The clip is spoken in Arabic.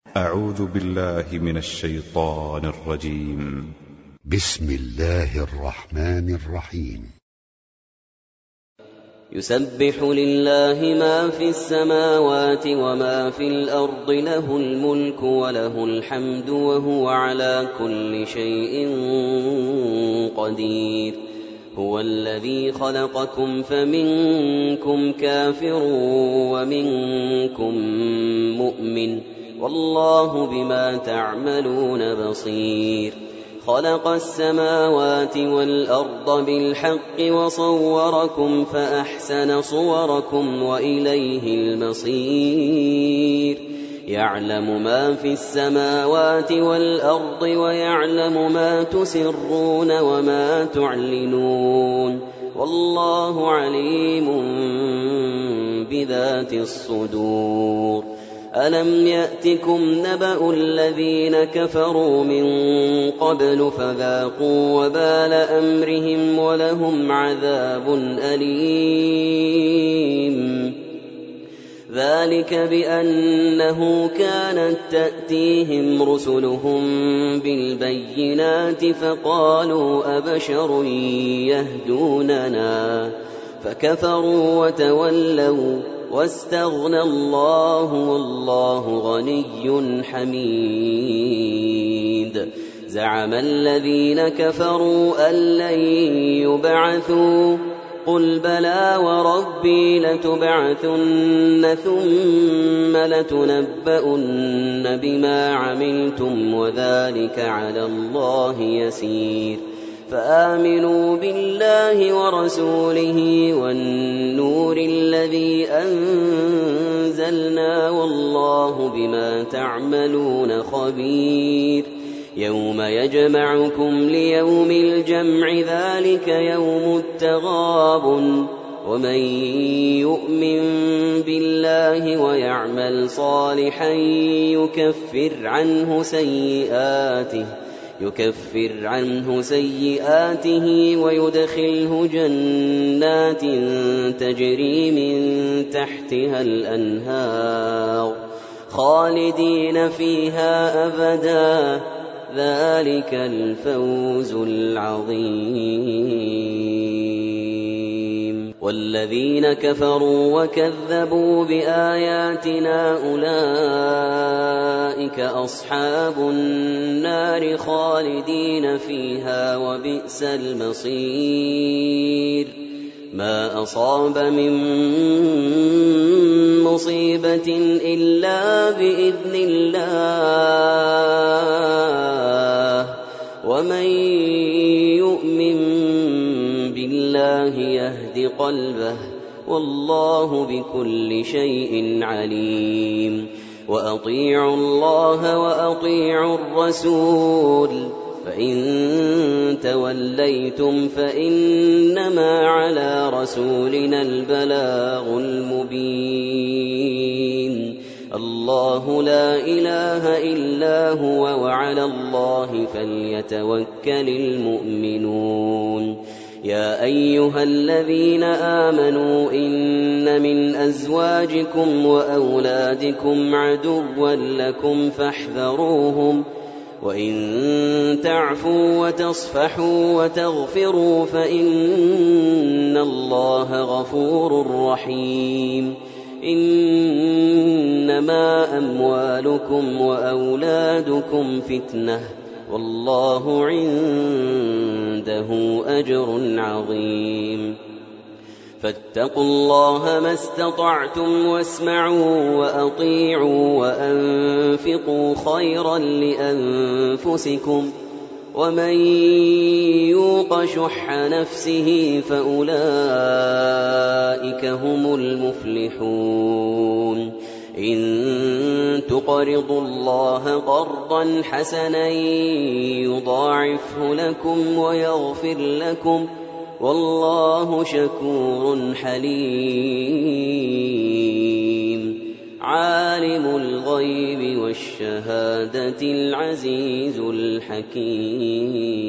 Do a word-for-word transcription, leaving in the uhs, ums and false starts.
أعوذ بالله من الشيطان الرجيم. بسم الله الرحمن الرحيم. يسبح لله ما في السماوات وما في الأرض، له الملك وله الحمد وهو على كل شيء قدير. هو الذي خلقكم فمنكم كافر ومنكم مؤمن، والله بما تعملون بصير. خلق السماوات والأرض بالحق وصوركم فأحسن صوركم وإليه المصير. يعلم ما في السماوات والأرض ويعلم ما تسرون وما تعلنون، والله عليم بذات الصدور. ألم يأتكم نبأ الذين كفروا من قبل فذاقوا وبال أمرهم ولهم عذاب أليم. ذلك بأنه كانت تأتيهم رسلهم بالبينات فقالوا أبشر يهدوننا فكفروا وتولوا واستغنى الله والله غني حميد. زعم الذين كفروا أن لن يبعثوا، قل بلى وربي لتبعثن ثم لتنبؤن بما عملتم وذلك على الله يسير. فآمنوا بالله ورسوله والنور الذي أنزلنا، والله بما تعملون خبير. يوم يجمعكم ليوم الجمع، ذلك يوم التغابن. ومن يؤمن بالله ويعمل صالحا يكفر عنه سيئاته يكفر عنه سيئاته ويدخله جنات تجري من تحتها الأنهار خالدين فيها أبدا، ذلك الفوز العظيم. والذين كفروا وكذبوا بآياتنا أولئك أصحاب النار خالدين فيها وبئس المصير. ما أصاب من مصيبة إلا بإذن الله، ومن يؤمن بالله يهد قلبه، والله بكل شيء عليم. وأطيعوا الله وأطيعوا الرسول، فإن توليتم فإنما على رسولنا البلاغ المبين. الله لا إله إلا هو وعلى الله فليتوكل المؤمنون. يا أيها الذين آمنوا إن من أزواجكم وأولادكم عدوا لكم فاحذروهم، وإن تعفوا وتصفحوا وتغفروا فإن الله غفور رحيم. إنما أموالكم وأولادكم فتنة، والله عنده أجر عظيم. فاتقوا الله ما استطعتم واسمعوا وأطيعوا وأنفقوا خيرا لأنفسكم، ومن يوق شح نفسه فأولئك هم المفلحون. إن تقرضوا الله قرضا حسنا يضاعفه لكم ويغفر لكم، والله شكور حليم. عالم الغيب والشهادة العزيز الحكيم.